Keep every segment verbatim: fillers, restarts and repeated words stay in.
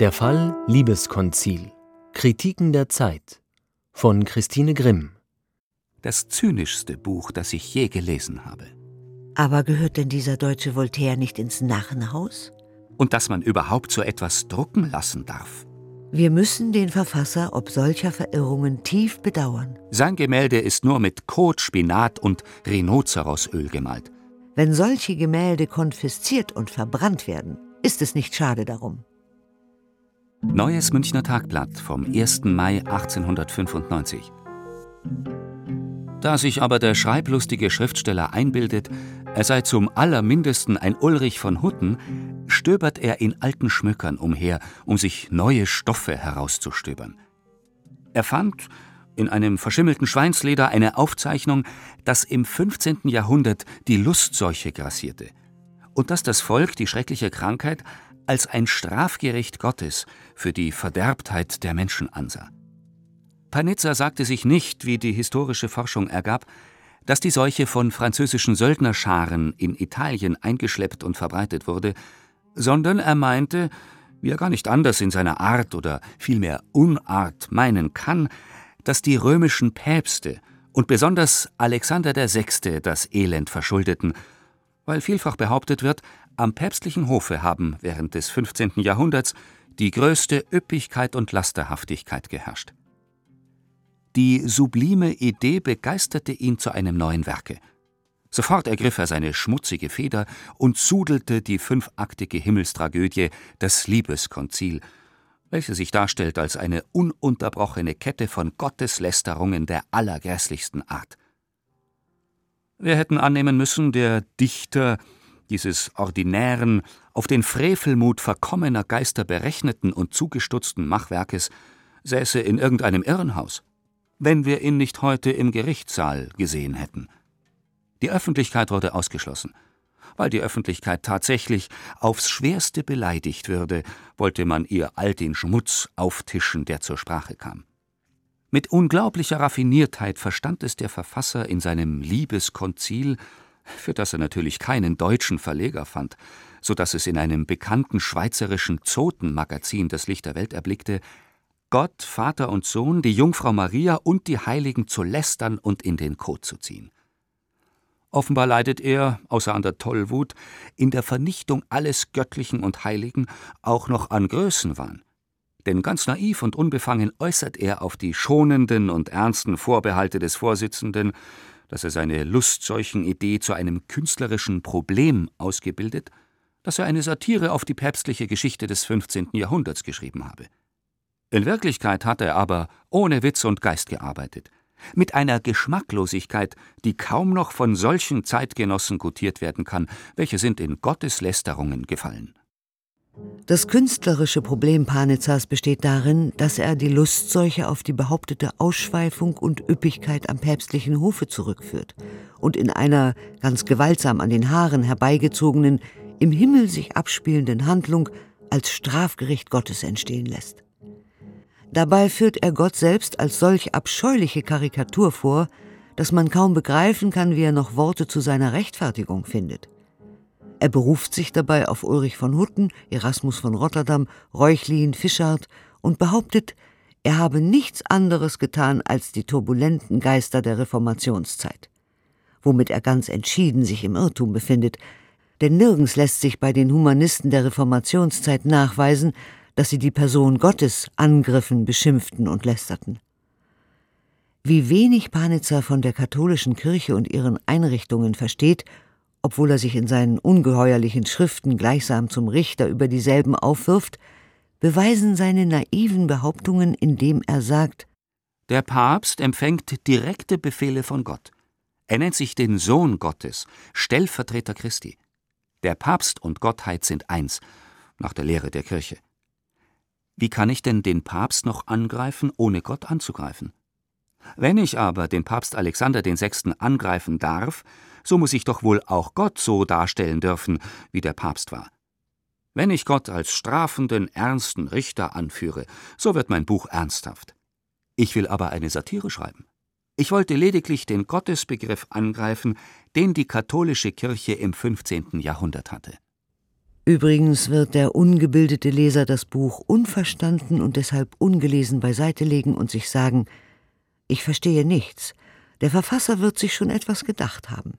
Der Fall Liebeskonzil. Kritiken der Zeit von Christine Grimm. Das zynischste Buch, das ich je gelesen habe. Aber gehört denn dieser deutsche Voltaire nicht ins Narrenhaus? Und dass man überhaupt so etwas drucken lassen darf. Wir müssen den Verfasser ob solcher Verirrungen tief bedauern. Sein Gemälde ist nur mit Kot, Spinat und Rhinozerosöl gemalt. Wenn solche Gemälde konfisziert und verbrannt werden, ist es nicht schade darum. Neues Münchner Tagblatt vom ersten Mai achtzehnhundertfünfundneunzig. Da sich aber der schreiblustige Schriftsteller einbildet, er sei zum allermindesten ein Ulrich von Hutten, stöbert er in alten Schmückern umher, um sich neue Stoffe herauszustöbern. Er fand in einem verschimmelten Schweinsleder eine Aufzeichnung, dass im fünfzehnten Jahrhundert die Lustseuche grassierte und dass das Volk die schreckliche Krankheit als ein Strafgericht Gottes für die Verderbtheit der Menschen ansah. Panizza sagte sich nicht, wie die historische Forschung ergab, dass die Seuche von französischen Söldnerscharen in Italien eingeschleppt und verbreitet wurde, sondern er meinte, wie er gar nicht anders in seiner Art oder vielmehr Unart meinen kann, dass die römischen Päpste und besonders Alexander der Sechste das Elend verschuldeten, weil vielfach behauptet wird, am päpstlichen Hofe haben während des fünfzehnten Jahrhunderts die größte Üppigkeit und Lasterhaftigkeit geherrscht. Die sublime Idee begeisterte ihn zu einem neuen Werke. Sofort ergriff er seine schmutzige Feder und sudelte die fünfaktige Himmelstragödie »Das Liebeskonzil«, welche sich darstellt als eine ununterbrochene Kette von Gotteslästerungen der allergrässlichsten Art. Wir hätten annehmen müssen, der Dichter dieses ordinären, auf den Frevelmut verkommener Geister berechneten und zugestutzten Machwerkes säße in irgendeinem Irrenhaus, wenn wir ihn nicht heute im Gerichtssaal gesehen hätten. Die Öffentlichkeit wurde ausgeschlossen. Weil die Öffentlichkeit tatsächlich aufs Schwerste beleidigt würde, wollte man ihr all den Schmutz auftischen, der zur Sprache kam. Mit unglaublicher Raffiniertheit verstand es der Verfasser in seinem Liebeskonzil, für das er natürlich keinen deutschen Verleger fand, so dass es in einem bekannten schweizerischen Zotenmagazin das Licht der Welt erblickte, Gott, Vater und Sohn, die Jungfrau Maria und die Heiligen zu lästern und in den Kot zu ziehen. Offenbar leidet er, außer an der Tollwut, in der Vernichtung alles Göttlichen und Heiligen auch noch an Größenwahn. Denn ganz naiv und unbefangen äußert er auf die schonenden und ernsten Vorbehalte des Vorsitzenden, dass er seine Lustseuchen-Idee zu einem künstlerischen Problem ausgebildet, dass er eine Satire auf die päpstliche Geschichte des fünfzehnten Jahrhunderts geschrieben habe. In Wirklichkeit hat er aber ohne Witz und Geist gearbeitet, mit einer Geschmacklosigkeit, die kaum noch von solchen Zeitgenossen gutiert werden kann, welche sind in Gotteslästerungen gefallen. Das künstlerische Problem Panizzas besteht darin, dass er die Lustseuche auf die behauptete Ausschweifung und Üppigkeit am päpstlichen Hofe zurückführt und in einer ganz gewaltsam an den Haaren herbeigezogenen, im Himmel sich abspielenden Handlung als Strafgericht Gottes entstehen lässt. Dabei führt er Gott selbst als solch abscheuliche Karikatur vor, dass man kaum begreifen kann, wie er noch Worte zu seiner Rechtfertigung findet. Er beruft sich dabei auf Ulrich von Hutten, Erasmus von Rotterdam, Reuchlin, Fischart und behauptet, er habe nichts anderes getan als die turbulenten Geister der Reformationszeit. Womit er ganz entschieden sich im Irrtum befindet, denn nirgends lässt sich bei den Humanisten der Reformationszeit nachweisen, dass sie die Person Gottes angriffen, beschimpften und lästerten. Wie wenig Panizza von der katholischen Kirche und ihren Einrichtungen versteht, obwohl er sich in seinen ungeheuerlichen Schriften gleichsam zum Richter über dieselben aufwirft, beweisen seine naiven Behauptungen, indem er sagt: Der Papst empfängt direkte Befehle von Gott. Er nennt sich den Sohn Gottes, Stellvertreter Christi. Der Papst und Gottheit sind eins, nach der Lehre der Kirche. Wie kann ich denn den Papst noch angreifen, ohne Gott anzugreifen? Wenn ich aber den Papst Alexander den Sechsten angreifen darf, so muss ich doch wohl auch Gott so darstellen dürfen, wie der Papst war. Wenn ich Gott als strafenden, ernsten Richter anführe, so wird mein Buch ernsthaft. Ich will aber eine Satire schreiben. Ich wollte lediglich den Gottesbegriff angreifen, den die katholische Kirche im fünfzehnten Jahrhundert hatte. Übrigens wird der ungebildete Leser das Buch unverstanden und deshalb ungelesen beiseite legen und sich sagen: Ich verstehe nichts, der Verfasser wird sich schon etwas gedacht haben.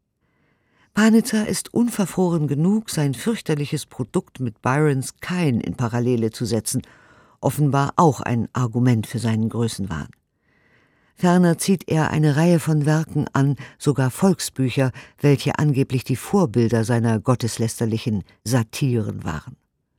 Panizza ist unverfroren genug, sein fürchterliches Produkt mit Byrons Kain in Parallele zu setzen, offenbar auch ein Argument für seinen Größenwahn. Ferner zieht er eine Reihe von Werken an, sogar Volksbücher, welche angeblich die Vorbilder seiner gotteslästerlichen Satiren waren.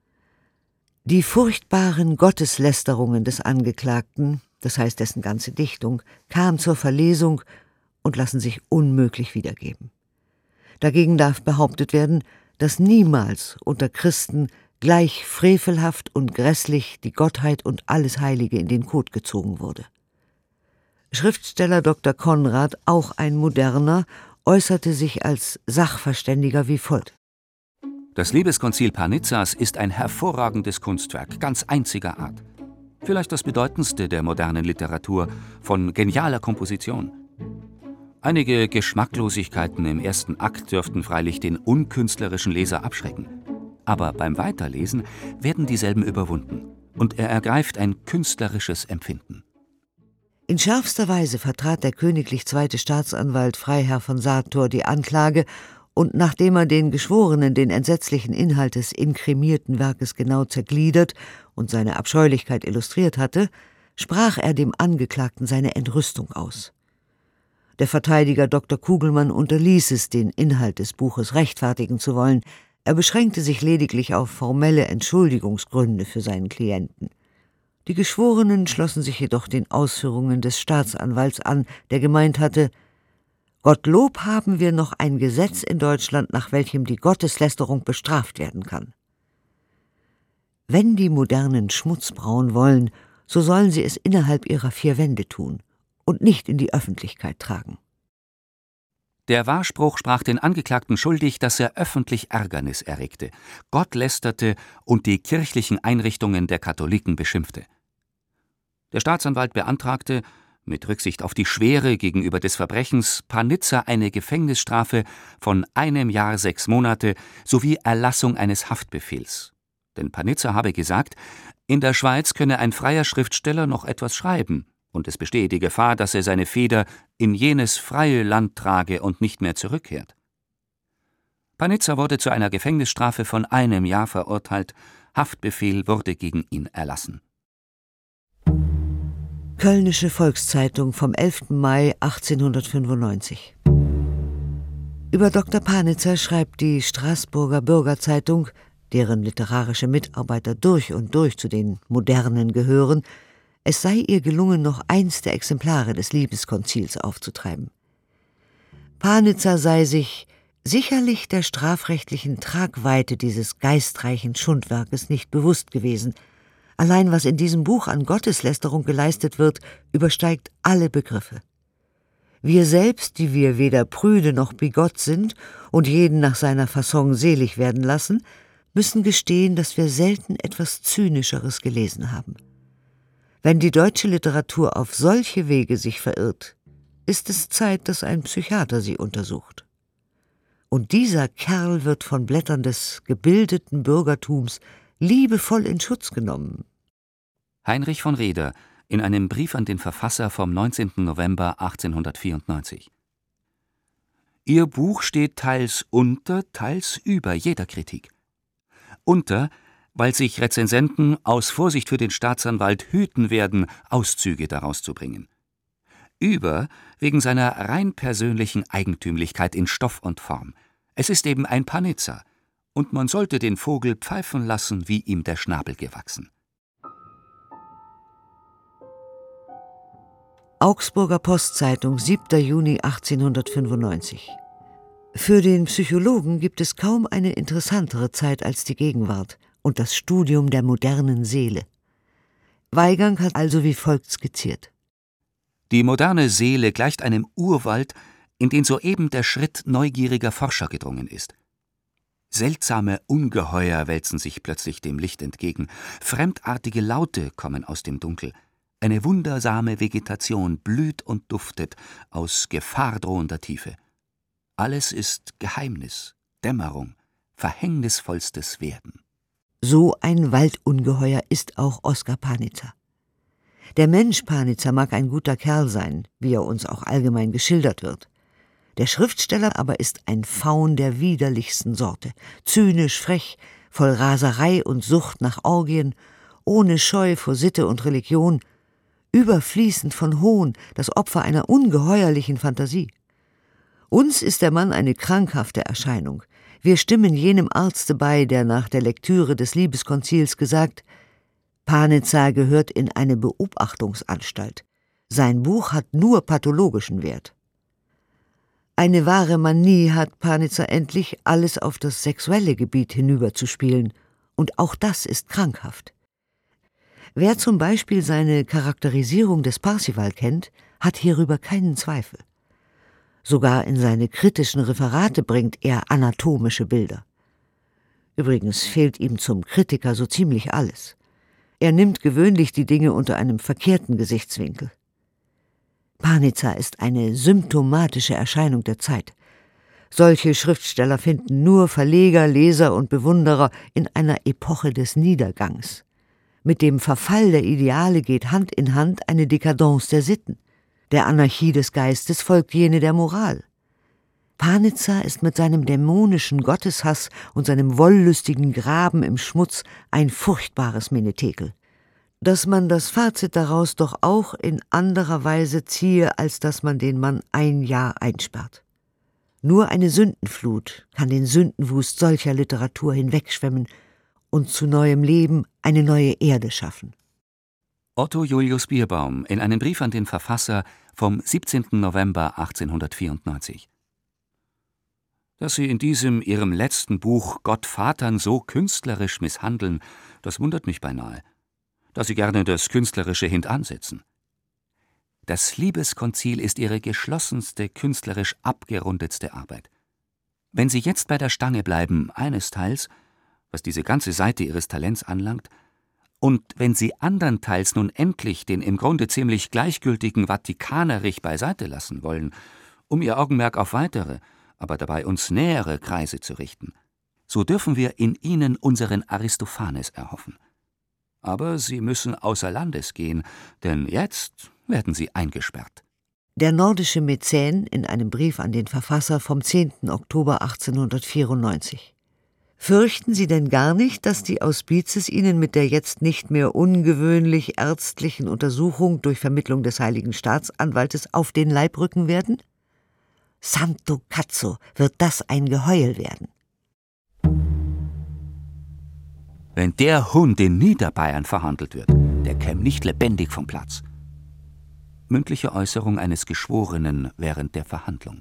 Die furchtbaren Gotteslästerungen des Angeklagten, das heißt dessen ganze Dichtung, kam zur Verlesung und lassen sich unmöglich wiedergeben. Dagegen darf behauptet werden, dass niemals unter Christen gleich frevelhaft und grässlich die Gottheit und alles Heilige in den Kot gezogen wurde. Schriftsteller Doktor Konrad, auch ein Moderner, äußerte sich als Sachverständiger wie folgt: Das Liebeskonzil Panizzas ist ein hervorragendes Kunstwerk, ganz einziger Art. Vielleicht das bedeutendste der modernen Literatur, von genialer Komposition. Einige Geschmacklosigkeiten im ersten Akt dürften freilich den unkünstlerischen Leser abschrecken. Aber beim Weiterlesen werden dieselben überwunden und er ergreift ein künstlerisches Empfinden. In schärfster Weise vertrat der königlich zweite Staatsanwalt Freiherr von Sator die Anklage, und nachdem er den Geschworenen den entsetzlichen Inhalt des inkrimierten Werkes genau zergliedert und seine Abscheulichkeit illustriert hatte, sprach er dem Angeklagten seine Entrüstung aus. Der Verteidiger Doktor Kugelmann unterließ es, den Inhalt des Buches rechtfertigen zu wollen. Er beschränkte sich lediglich auf formelle Entschuldigungsgründe für seinen Klienten. Die Geschworenen schlossen sich jedoch den Ausführungen des Staatsanwalts an, der gemeint hatte: Gottlob haben wir noch ein Gesetz in Deutschland, nach welchem die Gotteslästerung bestraft werden kann. Wenn die Modernen Schmutz brauen wollen, so sollen sie es innerhalb ihrer vier Wände tun und nicht in die Öffentlichkeit tragen. Der Wahrspruch sprach den Angeklagten schuldig, dass er öffentlich Ärgernis erregte, Gott lästerte und die kirchlichen Einrichtungen der Katholiken beschimpfte. Der Staatsanwalt beantragte, mit Rücksicht auf die Schwere gegenüber des Verbrechens, Panizza eine Gefängnisstrafe von einem Jahr sechs Monate sowie Erlassung eines Haftbefehls. Denn Panizza habe gesagt, in der Schweiz könne ein freier Schriftsteller noch etwas schreiben, und es bestehe die Gefahr, dass er seine Feder in jenes freie Land trage und nicht mehr zurückkehrt. Panizza wurde zu einer Gefängnisstrafe von einem Jahr verurteilt, Haftbefehl wurde gegen ihn erlassen. Kölnische Volkszeitung vom elften Mai achtzehnhundertfünfundneunzig. Über Doktor Panizza schreibt die Straßburger Bürgerzeitung, deren literarische Mitarbeiter durch und durch zu den Modernen gehören, es sei ihr gelungen, noch eins der Exemplare des Liebeskonzils aufzutreiben. Panizza sei sich sicherlich der strafrechtlichen Tragweite dieses geistreichen Schundwerkes nicht bewusst gewesen. Allein was in diesem Buch an Gotteslästerung geleistet wird, übersteigt alle Begriffe. Wir selbst, die wir weder prüde noch bigott sind und jeden nach seiner Fasson selig werden lassen, müssen gestehen, dass wir selten etwas Zynischeres gelesen haben. Wenn die deutsche Literatur auf solche Wege sich verirrt, ist es Zeit, dass ein Psychiater sie untersucht. Und dieser Kerl wird von Blättern des gebildeten Bürgertums liebevoll in Schutz genommen. Heinrich von Reder in einem Brief an den Verfasser vom neunzehnten November achtzehnhundertvierundneunzig. Ihr Buch steht teils unter, teils über jeder Kritik. Unter, weil sich Rezensenten aus Vorsicht für den Staatsanwalt hüten werden, Auszüge daraus zu bringen. Über, wegen seiner rein persönlichen Eigentümlichkeit in Stoff und Form. Es ist eben ein Panizza, und man sollte den Vogel pfeifen lassen, wie ihm der Schnabel gewachsen. Augsburger Postzeitung, siebter Juni achtzehnhundertfünfundneunzig. Für den Psychologen gibt es kaum eine interessantere Zeit als die Gegenwart und das Studium der modernen Seele. Weigang hat also wie folgt skizziert: Die moderne Seele gleicht einem Urwald, in den soeben der Schritt neugieriger Forscher gedrungen ist. Seltsame Ungeheuer wälzen sich plötzlich dem Licht entgegen, fremdartige Laute kommen aus dem Dunkel, eine wundersame Vegetation blüht und duftet aus gefahrdrohender Tiefe. Alles ist Geheimnis, Dämmerung, verhängnisvollstes Werden. So ein Waldungeheuer ist auch Oskar Panizza. Der Mensch Panizza mag ein guter Kerl sein, wie er uns auch allgemein geschildert wird. Der Schriftsteller aber ist ein Faun der widerlichsten Sorte, zynisch frech, voll Raserei und Sucht nach Orgien, ohne Scheu vor Sitte und Religion, überfließend von Hohn, das Opfer einer ungeheuerlichen Fantasie. Uns ist der Mann eine krankhafte Erscheinung. Wir stimmen jenem Arzte bei, der nach der Lektüre des Liebeskonzils gesagt: Panizza gehört in eine Beobachtungsanstalt. Sein Buch hat nur pathologischen Wert. Eine wahre Manie hat Panizza endlich, alles auf das sexuelle Gebiet hinüberzuspielen, und auch das ist krankhaft. Wer zum Beispiel seine Charakterisierung des Parzival kennt, hat hierüber keinen Zweifel. Sogar in seine kritischen Referate bringt er anatomische Bilder. Übrigens fehlt ihm zum Kritiker so ziemlich alles. Er nimmt gewöhnlich die Dinge unter einem verkehrten Gesichtswinkel. Panizza ist eine symptomatische Erscheinung der Zeit. Solche Schriftsteller finden nur Verleger, Leser und Bewunderer in einer Epoche des Niedergangs. Mit dem Verfall der Ideale geht Hand in Hand eine Dekadence der Sitten. Der Anarchie des Geistes folgt jene der Moral. Panizza ist mit seinem dämonischen Gotteshass und seinem wollüstigen Graben im Schmutz ein furchtbares Menetekel. Dass man das Fazit daraus doch auch in anderer Weise ziehe, als dass man den Mann ein Jahr einsperrt. Nur eine Sündenflut kann den Sündenwust solcher Literatur hinwegschwemmen und zu neuem Leben eine neue Erde schaffen. Otto Julius Bierbaum in einem Brief an den Verfasser vom siebzehnten November achtzehnhundertvierundneunzig. Dass Sie in diesem Ihrem letzten Buch Gott Vatern so künstlerisch misshandeln, das wundert mich beinahe, da Sie gerne das Künstlerische hintansetzen. Das Liebeskonzil ist Ihre geschlossenste, künstlerisch abgerundetste Arbeit. Wenn Sie jetzt bei der Stange bleiben, einesteils, was diese ganze Seite Ihres Talents anlangt, und wenn Sie andernteils nun endlich den im Grunde ziemlich gleichgültigen Vatikanerich beiseite lassen wollen, um Ihr Augenmerk auf weitere, aber dabei uns nähere Kreise zu richten, so dürfen wir in Ihnen unseren Aristophanes erhoffen. Aber Sie müssen außer Landes gehen, denn jetzt werden Sie eingesperrt. Der nordische Mäzen in einem Brief an den Verfasser vom zehnten Oktober achtzehnhundertvierundneunzig. Fürchten Sie denn gar nicht, dass die Auspices Ihnen mit der jetzt nicht mehr ungewöhnlich ärztlichen Untersuchung durch Vermittlung des heiligen Staatsanwaltes auf den Leib rücken werden? Santo Cazzo, wird das ein Geheul werden. Wenn der Hund in Niederbayern verhandelt wird, der käme nicht lebendig vom Platz. Mündliche Äußerung eines Geschworenen während der Verhandlung.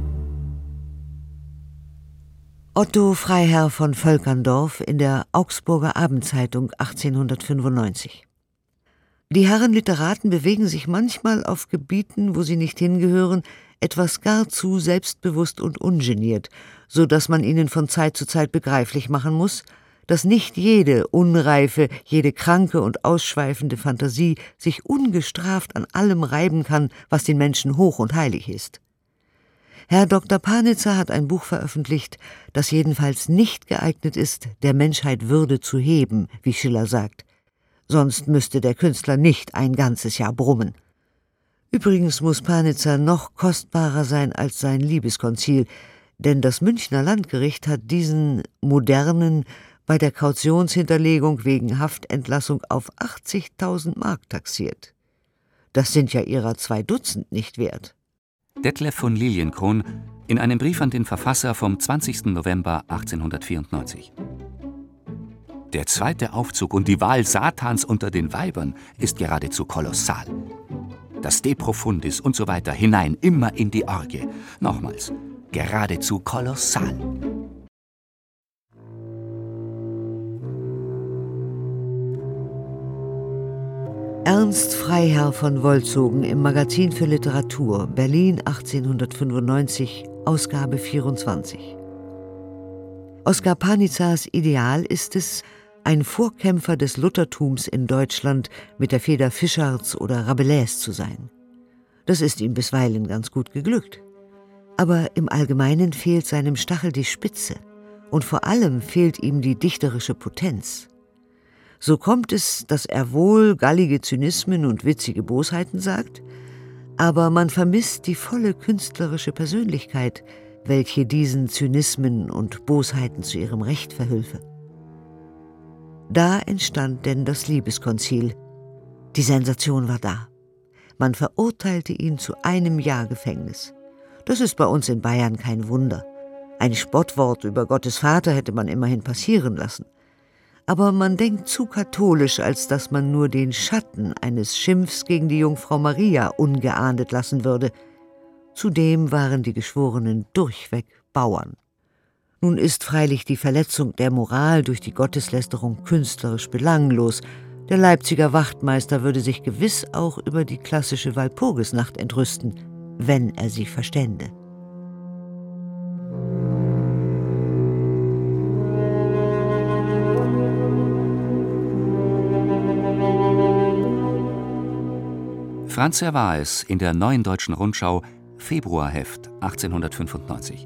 Otto Freiherr von Völkerndorf in der Augsburger Abendzeitung achtzehnhundertfünfundneunzig. Die Herren Literaten bewegen sich manchmal auf Gebieten, wo sie nicht hingehören, etwas gar zu selbstbewusst und ungeniert, so dass man ihnen von Zeit zu Zeit begreiflich machen muss, dass nicht jede unreife, jede kranke und ausschweifende Fantasie sich ungestraft an allem reiben kann, was den Menschen hoch und heilig ist. Herr Doktor Panizza hat ein Buch veröffentlicht, das jedenfalls nicht geeignet ist, der Menschheit Würde zu heben, wie Schiller sagt. Sonst müsste der Künstler nicht ein ganzes Jahr brummen. Übrigens muss Panizza noch kostbarer sein als sein Liebeskonzil, denn das Münchner Landgericht hat diesen modernen bei der Kautionshinterlegung wegen Haftentlassung auf achtzigtausend Mark taxiert. Das sind ja ihrer zwei Dutzend nicht wert. Detlev von Lilienkron in einem Brief an den Verfasser vom zwanzigsten November achtzehnhundertvierundneunzig. Der zweite Aufzug und die Wahl Satans unter den Weibern ist geradezu kolossal. Das De Profundis und so weiter hinein, immer in die Orgie. Nochmals, geradezu kolossal. Ernst Freiherr von Wolzogen im Magazin für Literatur, Berlin achtzehnhundertfünfundneunzig, Ausgabe vierundzwanzig. Oskar Panizzas Ideal ist es, ein Vorkämpfer des Luthertums in Deutschland mit der Feder Fischarts oder Rabelais zu sein. Das ist ihm bisweilen ganz gut geglückt. Aber im Allgemeinen fehlt seinem Stachel die Spitze Und vor allem fehlt ihm die dichterische Potenz. So kommt es, dass er wohl gallige Zynismen und witzige Bosheiten sagt, aber man vermisst die volle künstlerische Persönlichkeit, welche diesen Zynismen und Bosheiten zu ihrem Recht verhülfe. Da entstand denn das Liebeskonzil. Die Sensation war da. Man verurteilte ihn zu einem Jahr Gefängnis. Das ist bei uns in Bayern kein Wunder. Ein Spottwort über Gottes Vater hätte man immerhin passieren lassen. Aber man denkt zu katholisch, als dass man nur den Schatten eines Schimpfs gegen die Jungfrau Maria ungeahndet lassen würde. Zudem waren die Geschworenen durchweg Bauern. Nun ist freilich die Verletzung der Moral durch die Gotteslästerung künstlerisch belanglos. Der Leipziger Wachtmeister würde sich gewiss auch über die klassische Walpurgisnacht entrüsten, wenn er sie verstände. Franz war es in der Neuen Deutschen Rundschau, Februarheft achtzehnhundertfünfundneunzig.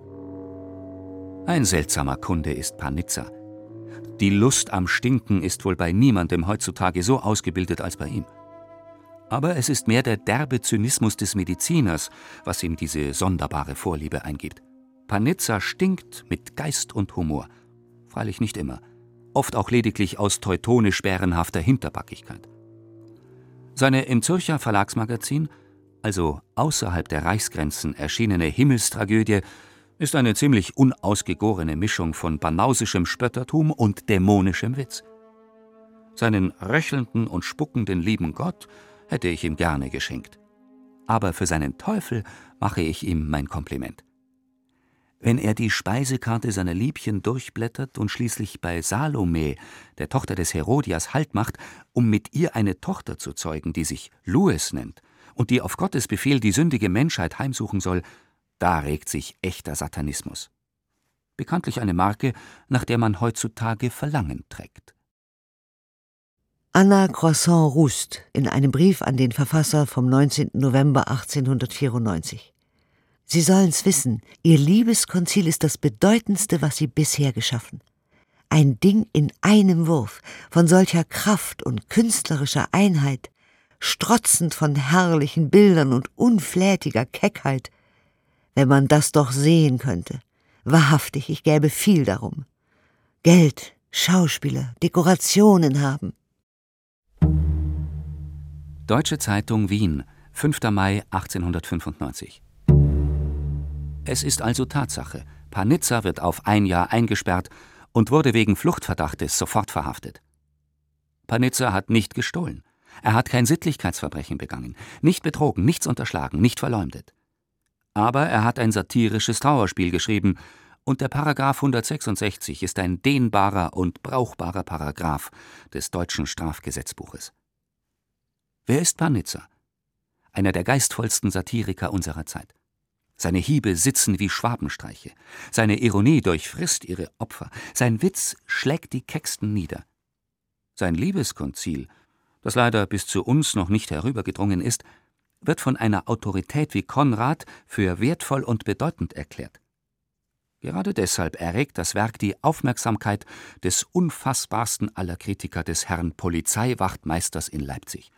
Ein seltsamer Kunde ist Panizza. Die Lust am Stinken ist wohl bei niemandem heutzutage so ausgebildet als bei ihm. Aber es ist mehr der derbe Zynismus des Mediziners, was ihm diese sonderbare Vorliebe eingibt. Panizza stinkt mit Geist und Humor. Freilich nicht immer. Oft auch lediglich aus teutonisch-bärenhafter Hinterbackigkeit. Seine im Zürcher Verlagsmagazin, also außerhalb der Reichsgrenzen erschienene Himmelstragödie, ist eine ziemlich unausgegorene Mischung von banausischem Spöttertum und dämonischem Witz. Seinen röchelnden und spuckenden lieben Gott hätte ich ihm gerne geschenkt. Aber für seinen Teufel mache ich ihm mein Kompliment. Wenn er die Speisekarte seiner Liebchen durchblättert und schließlich bei Salome, der Tochter des Herodias, Halt macht, um mit ihr eine Tochter zu zeugen, die sich Louis nennt und die auf Gottes Befehl die sündige Menschheit heimsuchen soll, da regt sich echter Satanismus. Bekanntlich eine Marke, nach der man heutzutage Verlangen trägt. Anna Croissant-Rust in einem Brief an den Verfasser vom neunzehnten November achtzehnhundertvierundneunzig. Sie sollen's wissen, Ihr Liebeskonzil ist das Bedeutendste, was Sie bisher geschaffen. Ein Ding in einem Wurf, von solcher Kraft und künstlerischer Einheit, strotzend von herrlichen Bildern und unflätiger Keckheit. Wenn man das doch sehen könnte. Wahrhaftig, ich gäbe viel darum. Geld, Schauspieler, Dekorationen haben. Deutsche Zeitung Wien, fünfter Mai achtzehnhundertfünfundneunzig. Es ist also Tatsache, Panizza wird auf ein Jahr eingesperrt und wurde wegen Fluchtverdachtes sofort verhaftet. Panizza hat nicht gestohlen, er hat kein Sittlichkeitsverbrechen begangen, nicht betrogen, nichts unterschlagen, nicht verleumdet. Aber er hat ein satirisches Trauerspiel geschrieben, und der Paragraph hundertsechsundsechzig ist ein dehnbarer und brauchbarer Paragraph des deutschen Strafgesetzbuches. Wer ist Panizza? Einer der geistvollsten Satiriker unserer Zeit. Seine Hiebe sitzen wie Schwabenstreiche, seine Ironie durchfrisst ihre Opfer, sein Witz schlägt die Kecksten nieder. Sein Liebeskonzil, das leider bis zu uns noch nicht herübergedrungen ist, wird von einer Autorität wie Konrad für wertvoll und bedeutend erklärt. Gerade deshalb erregt das Werk die Aufmerksamkeit des unfassbarsten aller Kritiker, des Herrn Polizeiwachtmeisters in Leipzig.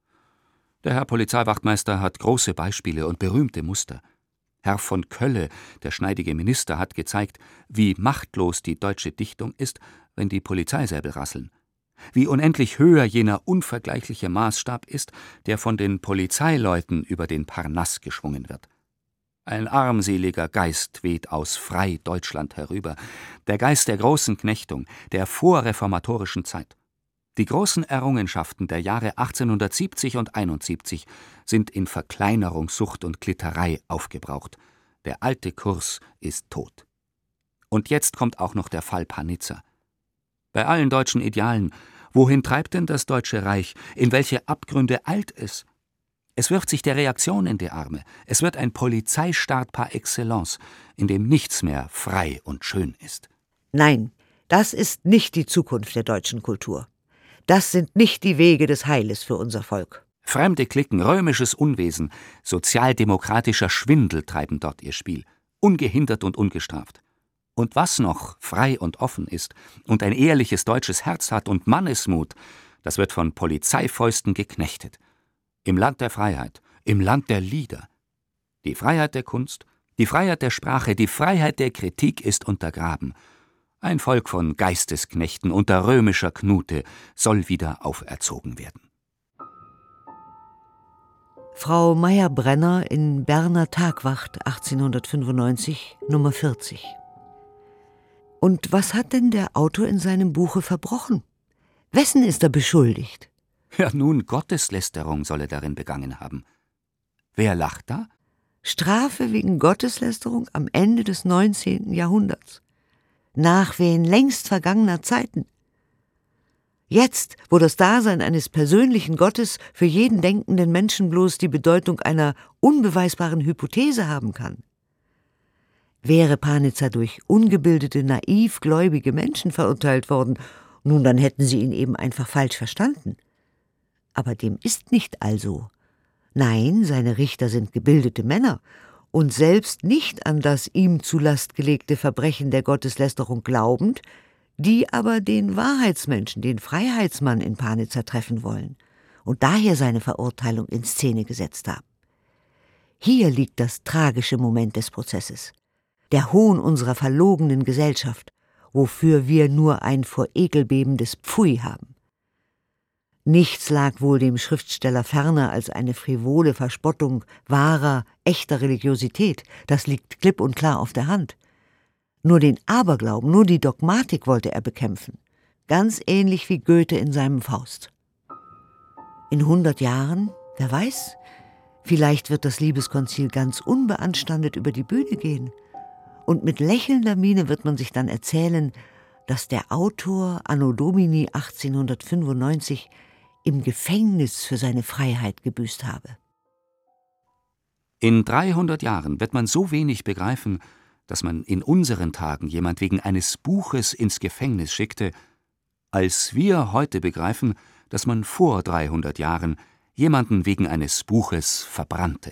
Der Herr Polizeiwachtmeister hat große Beispiele und berühmte Muster. Herr von Kölle, der schneidige Minister, hat gezeigt, wie machtlos die deutsche Dichtung ist, wenn die Polizeisäbel rasseln. Wie unendlich höher jener unvergleichliche Maßstab ist, der von den Polizeileuten über den Parnass geschwungen wird. Ein armseliger Geist weht aus Frei-Deutschland herüber, der Geist der großen Knechtung, der vorreformatorischen Zeit. Die großen Errungenschaften der Jahre achtzehnhundertsiebzig und einundsiebzig sind in Verkleinerung, Sucht und Klitterei aufgebraucht. Der alte Kurs ist tot. Und jetzt kommt auch noch der Fall Panizza. Bei allen deutschen Idealen, wohin treibt denn das Deutsche Reich? In welche Abgründe eilt es? Es wirft sich der Reaktion in die Arme. Es wird ein Polizeistaat par excellence, in dem nichts mehr frei und schön ist. Nein, das ist nicht die Zukunft der deutschen Kultur. Das sind nicht die Wege des Heiles für unser Volk. Fremde Cliquen, römisches Unwesen, sozialdemokratischer Schwindel treiben dort ihr Spiel, ungehindert und ungestraft. Und was noch frei und offen ist und ein ehrliches deutsches Herz hat und Mannesmut, das wird von Polizeifäusten geknechtet. Im Land der Freiheit, im Land der Lieder. Die Freiheit der Kunst, die Freiheit der Sprache, die Freiheit der Kritik ist untergraben. Ein Volk von Geistesknechten unter römischer Knute soll wieder auferzogen werden. Frau Meyer-Brenner in Berner Tagwacht achtzehnhundertfünfundneunzig, Nummer vierzig. Und was hat denn der Autor in seinem Buche verbrochen? Wessen ist er beschuldigt? Ja, nun, Gotteslästerung soll er darin begangen haben. Wer lacht da? Strafe wegen Gotteslästerung am Ende des neunzehnten Jahrhunderts. Nachwehen längst vergangener Zeiten. Jetzt, wo das Dasein eines persönlichen Gottes für jeden denkenden Menschen bloß die Bedeutung einer unbeweisbaren Hypothese haben kann. Wäre Panizza durch ungebildete, naiv gläubige Menschen verurteilt worden, nun, dann hätten sie ihn eben einfach falsch verstanden. Aber dem ist nicht also. Nein, seine Richter sind gebildete Männer und selbst nicht an das ihm zu Last gelegte Verbrechen der Gotteslästerung glaubend, die aber den Wahrheitsmenschen, den Freiheitsmann in Panizza treffen wollen und daher seine Verurteilung in Szene gesetzt haben. Hier liegt das tragische Moment des Prozesses, der Hohn unserer verlogenen Gesellschaft, wofür wir nur ein vor Ekel bebendes Pfui haben. Nichts lag wohl dem Schriftsteller ferner als eine frivole Verspottung wahrer, echter Religiosität, das liegt klipp und klar auf der Hand. Nur den Aberglauben, nur die Dogmatik wollte er bekämpfen, ganz ähnlich wie Goethe in seinem Faust. In hundert Jahren, wer weiß, vielleicht wird das Liebeskonzil ganz unbeanstandet über die Bühne gehen, und mit lächelnder Miene wird man sich dann erzählen, dass der Autor Anno Domini achtzehnhundertfünfundneunzig im Gefängnis für seine Freiheit gebüßt habe. In dreihundert Jahren wird man so wenig begreifen, dass man in unseren Tagen jemand wegen eines Buches ins Gefängnis schickte, als wir heute begreifen, dass man vor dreihundert Jahren jemanden wegen eines Buches verbrannte.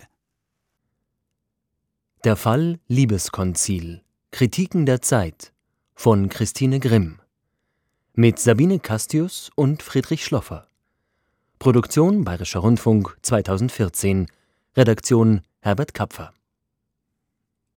Der Fall Liebeskonzil. Kritiken der Zeit von Christine Grimm. Mit Sabine Castius und Friedrich Schloffer. Produktion Bayerischer Rundfunk zweitausendvierzehn. Redaktion Herbert Kapfer.